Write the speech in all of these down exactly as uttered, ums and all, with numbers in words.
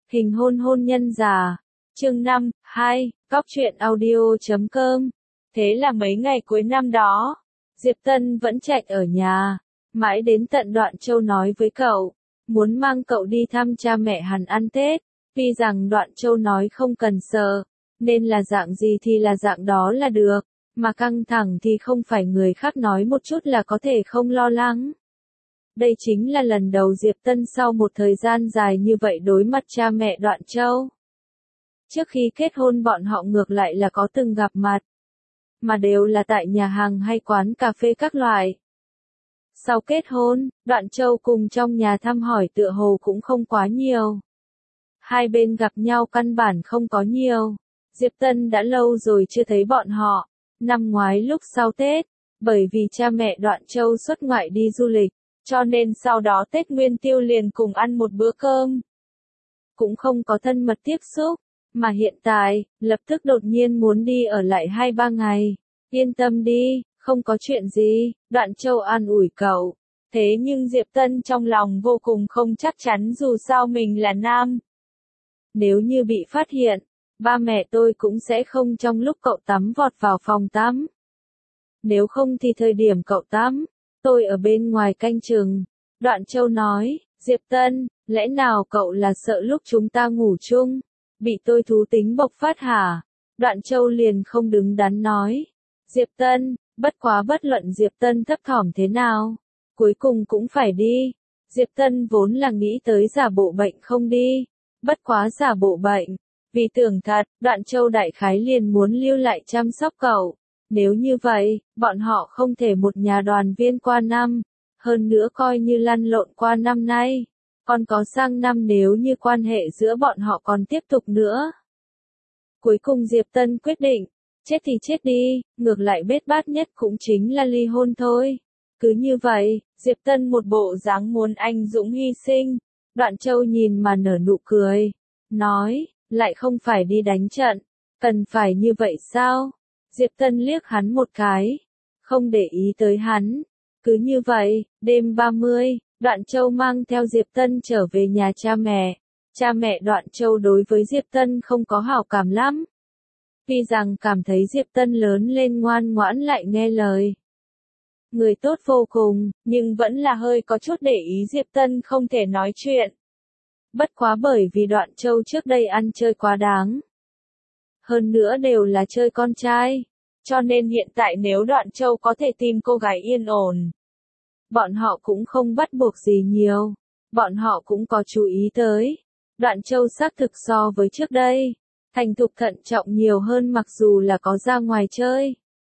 Hình hôn hôn nhân già. Chương năm, hai, Cóc truyện audio chấm com. Thế là mấy ngày cuối năm đó, Diệp Tân vẫn chạy ở nhà, mãi đến tận Đoạn Châu nói với cậu, muốn mang cậu đi thăm cha mẹ hắn ăn Tết, tuy rằng Đoạn Châu nói không cần sợ, nên là dạng gì thì là dạng đó là được, mà căng thẳng thì không phải người khác nói một chút là có thể không lo lắng. Đây chính là lần đầu Diệp Tân sau một thời gian dài như vậy đối mặt cha mẹ Đoạn Châu. Trước khi kết hôn bọn họ ngược lại là có từng gặp mặt, mà đều là tại nhà hàng hay quán cà phê các loại. Sau kết hôn, Đoạn Châu cùng trong nhà thăm hỏi tựa hồ cũng không quá nhiều. Hai bên gặp nhau căn bản không có nhiều. Diệp Tân đã lâu rồi chưa thấy bọn họ. Năm ngoái lúc sau Tết, bởi vì cha mẹ Đoạn Châu xuất ngoại đi du lịch, cho nên sau đó Tết Nguyên Tiêu liền cùng ăn một bữa cơm. Cũng không có thân mật tiếp xúc, mà hiện tại, lập tức đột nhiên muốn đi ở lại hai ba ngày. Yên tâm đi, không có chuyện gì, Đoạn Châu an ủi cậu. Thế nhưng Diệp Tân trong lòng vô cùng không chắc chắn dù sao mình là nam. Nếu như bị phát hiện, ba mẹ tôi cũng sẽ không trong lúc cậu tắm vọt vào phòng tắm. Nếu không thì thời điểm cậu tắm, tôi ở bên ngoài canh chừng. Đoạn Châu nói, Diệp Tân, lẽ nào cậu là sợ lúc chúng ta ngủ chung, bị tôi thú tính bộc phát hả? Đoạn Châu liền không đứng đắn nói. Diệp Tân, bất quá bất luận Diệp Tân thấp thỏm thế nào, cuối cùng cũng phải đi. Diệp Tân vốn là nghĩ tới giả bộ bệnh không đi, bất quá giả bộ bệnh. Vì tưởng thật, Đoạn Châu đại khái liền muốn lưu lại chăm sóc cậu. Nếu như vậy, bọn họ không thể một nhà đoàn viên qua năm, hơn nữa coi như lăn lộn qua năm nay. Còn có sang năm nếu như quan hệ giữa bọn họ còn tiếp tục nữa. Cuối cùng Diệp Tân quyết định, chết thì chết đi, ngược lại bết bát nhất cũng chính là ly hôn thôi. Cứ như vậy, Diệp Tân một bộ dáng muốn anh dũng hy sinh. Đoạn Châu nhìn mà nở nụ cười, nói, lại không phải đi đánh trận, cần phải như vậy sao? Diệp Tân liếc hắn một cái, không để ý tới hắn. Cứ như vậy, đêm ba mươi, Đoạn Châu mang theo Diệp Tân trở về nhà cha mẹ. Cha mẹ Đoạn Châu đối với Diệp Tân không có hảo cảm lắm. Tuy rằng cảm thấy Diệp Tân lớn lên ngoan ngoãn lại nghe lời. Người tốt vô cùng, nhưng vẫn là hơi có chút để ý Diệp Tân không thể nói chuyện. Bất quá bởi vì Đoạn Châu trước đây ăn chơi quá đáng. Hơn nữa đều là chơi con trai. Cho nên hiện tại nếu Đoạn Châu có thể tìm cô gái yên ổn, bọn họ cũng không bắt buộc gì nhiều. Bọn họ cũng có chú ý tới. Đoạn Châu xác thực so với trước đây, thành thục thận trọng nhiều hơn mặc dù là có ra ngoài chơi.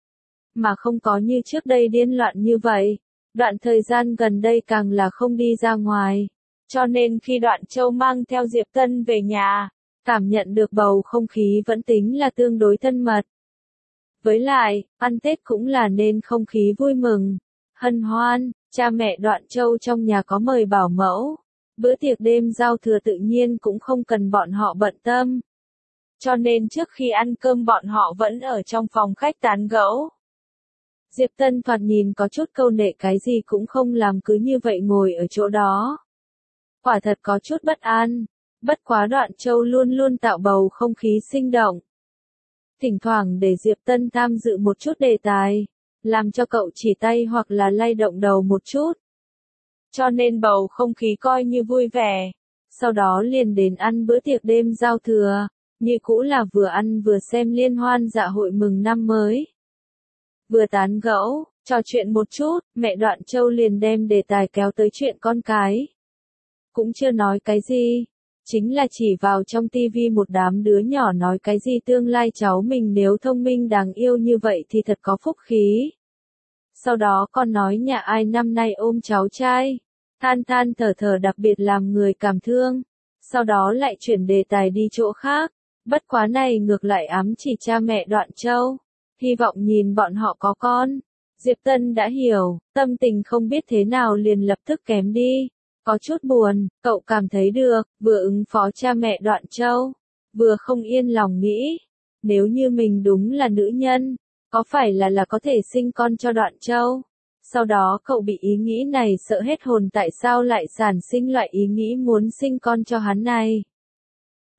Mà không có như trước đây điên loạn như vậy. Đoạn thời gian gần đây càng là không đi ra ngoài. Cho nên khi Đoạn Châu mang theo Diệp Tân về nhà, cảm nhận được bầu không khí vẫn tính là tương đối thân mật. Với lại, ăn Tết cũng là nên không khí vui mừng, hân hoan. Cha mẹ Đoạn Châu trong nhà có mời bảo mẫu. Bữa tiệc đêm giao thừa tự nhiên cũng không cần bọn họ bận tâm. Cho nên trước khi ăn cơm bọn họ vẫn ở trong phòng khách tán gẫu. Diệp Tân thoạt nhìn có chút câu nệ cái gì cũng không làm cứ như vậy ngồi ở chỗ đó. Quả thật có chút bất an. Bất quá Đoạn Châu luôn luôn tạo bầu không khí sinh động. Thỉnh thoảng để Diệp Tân tham dự một chút đề tài, làm cho cậu chỉ tay hoặc là lay động đầu một chút. Cho nên bầu không khí coi như vui vẻ. Sau đó liền đến ăn bữa tiệc đêm giao thừa, như cũ là vừa ăn vừa xem liên hoan dạ hội mừng năm mới. Vừa tán gẫu, trò chuyện một chút, mẹ Đoạn Châu liền đem đề tài kéo tới chuyện con cái. Cũng chưa nói cái gì, chính là chỉ vào trong tivi một đám đứa nhỏ nói cái gì tương lai cháu mình nếu thông minh đáng yêu như vậy thì thật có phúc khí. Sau đó còn nói nhà ai năm nay ôm cháu trai, than than thở thở đặc biệt làm người cảm thương. Sau đó lại chuyển đề tài đi chỗ khác, bất quá này ngược lại ám chỉ cha mẹ Đoạn Châu, hy vọng nhìn bọn họ có con. Diệp Tân đã hiểu, tâm tình không biết thế nào liền lập tức kém đi. Có chút buồn, cậu cảm thấy được, vừa ứng phó cha mẹ Đoạn Châu, vừa không yên lòng nghĩ, nếu như mình đúng là nữ nhân, có phải là là có thể sinh con cho Đoạn Châu? Sau đó cậu bị ý nghĩ này sợ hết hồn tại sao lại sản sinh loại ý nghĩ muốn sinh con cho hắn này.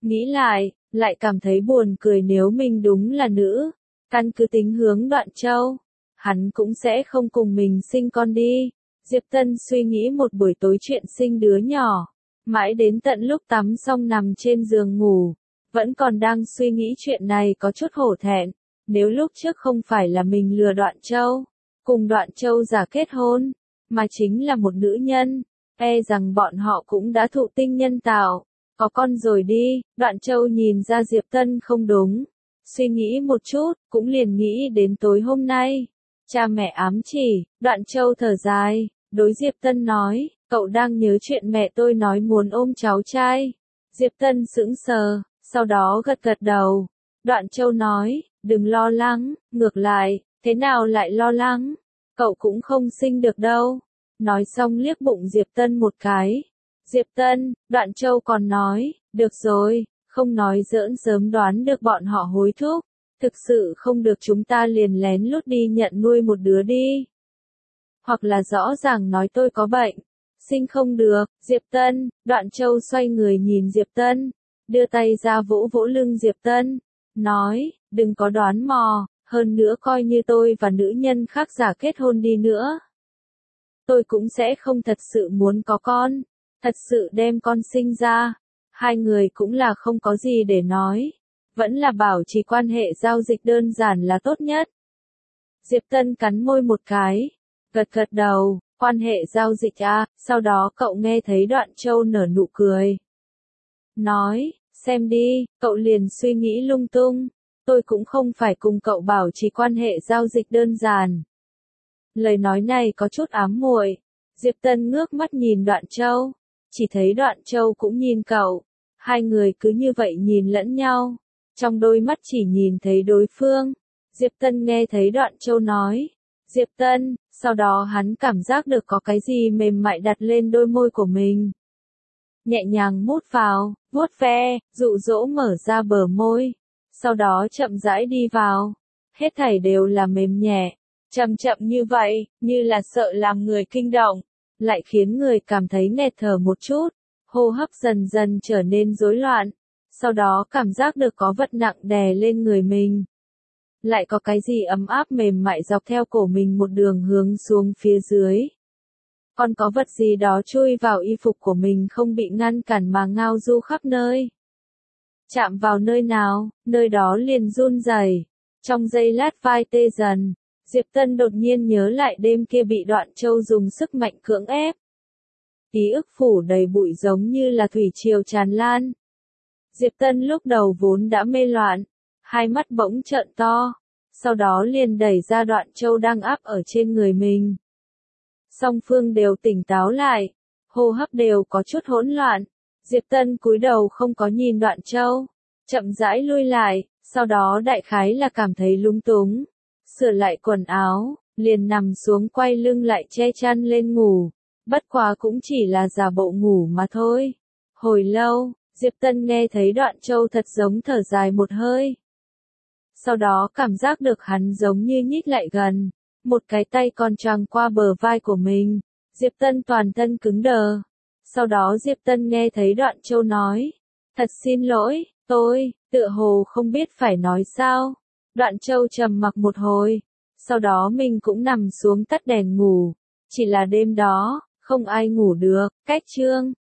Nghĩ lại, lại cảm thấy buồn cười nếu mình đúng là nữ. Căn cứ tính hướng Đoạn Châu, hắn cũng sẽ không cùng mình sinh con đi. Diệp Tân suy nghĩ một buổi tối chuyện sinh đứa nhỏ. Mãi đến tận lúc tắm xong nằm trên giường ngủ. Vẫn còn đang suy nghĩ chuyện này có chút hổ thẹn. Nếu lúc trước không phải là mình lừa Đoạn Châu, cùng Đoạn Châu giả kết hôn, mà chính là một nữ nhân, e rằng bọn họ cũng đã thụ tinh nhân tạo, có con rồi đi. Đoạn Châu nhìn ra Diệp Tân không đúng, suy nghĩ một chút, cũng liền nghĩ đến tối hôm nay. Cha mẹ ám chỉ, Đoạn Châu thở dài, đối Diệp Tân nói, cậu đang nhớ chuyện mẹ tôi nói muốn ôm cháu trai. Diệp Tân sững sờ, sau đó gật gật đầu. Đoạn Châu nói, đừng lo lắng, ngược lại, thế nào lại lo lắng, cậu cũng không sinh được đâu. Nói xong liếc bụng Diệp Tân một cái. Diệp Tân, Đoạn Châu còn nói, được rồi, không nói giỡn sớm đoán được bọn họ hối thúc. Thực sự không được chúng ta liền lén lút đi nhận nuôi một đứa đi. Hoặc là rõ ràng nói tôi có bệnh, sinh không được. Diệp Tân, Đoạn Châu xoay người nhìn Diệp Tân, đưa tay ra vỗ vỗ lưng Diệp Tân, nói, đừng có đoán mò, hơn nữa coi như tôi và nữ nhân khác giả kết hôn đi nữa. Tôi cũng sẽ không thật sự muốn có con, thật sự đem con sinh ra. Hai người cũng là không có gì để nói, vẫn là bảo trì quan hệ giao dịch đơn giản là tốt nhất. Diệp Tân cắn môi một cái, gật gật đầu, quan hệ giao dịch à, sau đó cậu nghe thấy Đoạn Châu nở nụ cười. Nói, xem đi, cậu liền suy nghĩ lung tung, tôi cũng không phải cùng cậu bảo trì quan hệ giao dịch đơn giản. Lời nói này có chút ám muội. Diệp Tân ngước mắt nhìn Đoạn Châu, chỉ thấy Đoạn Châu cũng nhìn cậu, hai người cứ như vậy nhìn lẫn nhau, trong đôi mắt chỉ nhìn thấy đối phương. Diệp Tân nghe thấy Đoạn Châu nói, Diệp Tân, sau đó hắn cảm giác được có cái gì mềm mại đặt lên đôi môi của mình. Nhẹ nhàng mút vào, vuốt ve, dụ dỗ mở ra bờ môi, sau đó chậm rãi đi vào, hết thảy đều là mềm nhẹ. Chậm chậm như vậy, như là sợ làm người kinh động, lại khiến người cảm thấy nghẹt thở một chút, hô hấp dần dần trở nên rối loạn, sau đó cảm giác được có vật nặng đè lên người mình. Lại có cái gì ấm áp mềm mại dọc theo cổ mình một đường hướng xuống phía dưới. Còn có vật gì đó chui vào y phục của mình không bị ngăn cản mà ngao du khắp nơi. Chạm vào nơi nào, nơi đó liền run rẩy. Trong giây lát vai tê dần. Diệp Tân đột nhiên nhớ lại đêm kia bị Đoạn Châu dùng sức mạnh cưỡng ép. Ký ức phủ đầy bụi giống như là thủy triều tràn lan. Diệp Tân lúc đầu vốn đã mê loạn, hai mắt bỗng trợn to, sau đó liền đẩy ra Đoạn Châu đang áp ở trên người mình. Song phương đều tỉnh táo lại, hô hấp đều có chút hỗn loạn. Diệp Tân cúi đầu không có nhìn Đoạn Châu, chậm rãi lui lại, sau đó đại khái là cảm thấy lung túng. Sửa lại quần áo, liền nằm xuống quay lưng lại che chăn lên ngủ. Bất quá cũng chỉ là giả bộ ngủ mà thôi. Hồi lâu, Diệp Tân nghe thấy Đoạn Châu thật giống thở dài một hơi. Sau đó cảm giác được hắn giống như nhích lại gần, một cái tay còn choàng qua bờ vai của mình. Diệp Tân toàn thân cứng đờ. Sau đó Diệp Tân nghe thấy Đoạn Châu nói, thật xin lỗi, tôi, tựa hồ không biết phải nói sao. Đoạn Châu trầm mặc một hồi, sau đó mình cũng nằm xuống tắt đèn ngủ. Chỉ là đêm đó, không ai ngủ được, cách chương.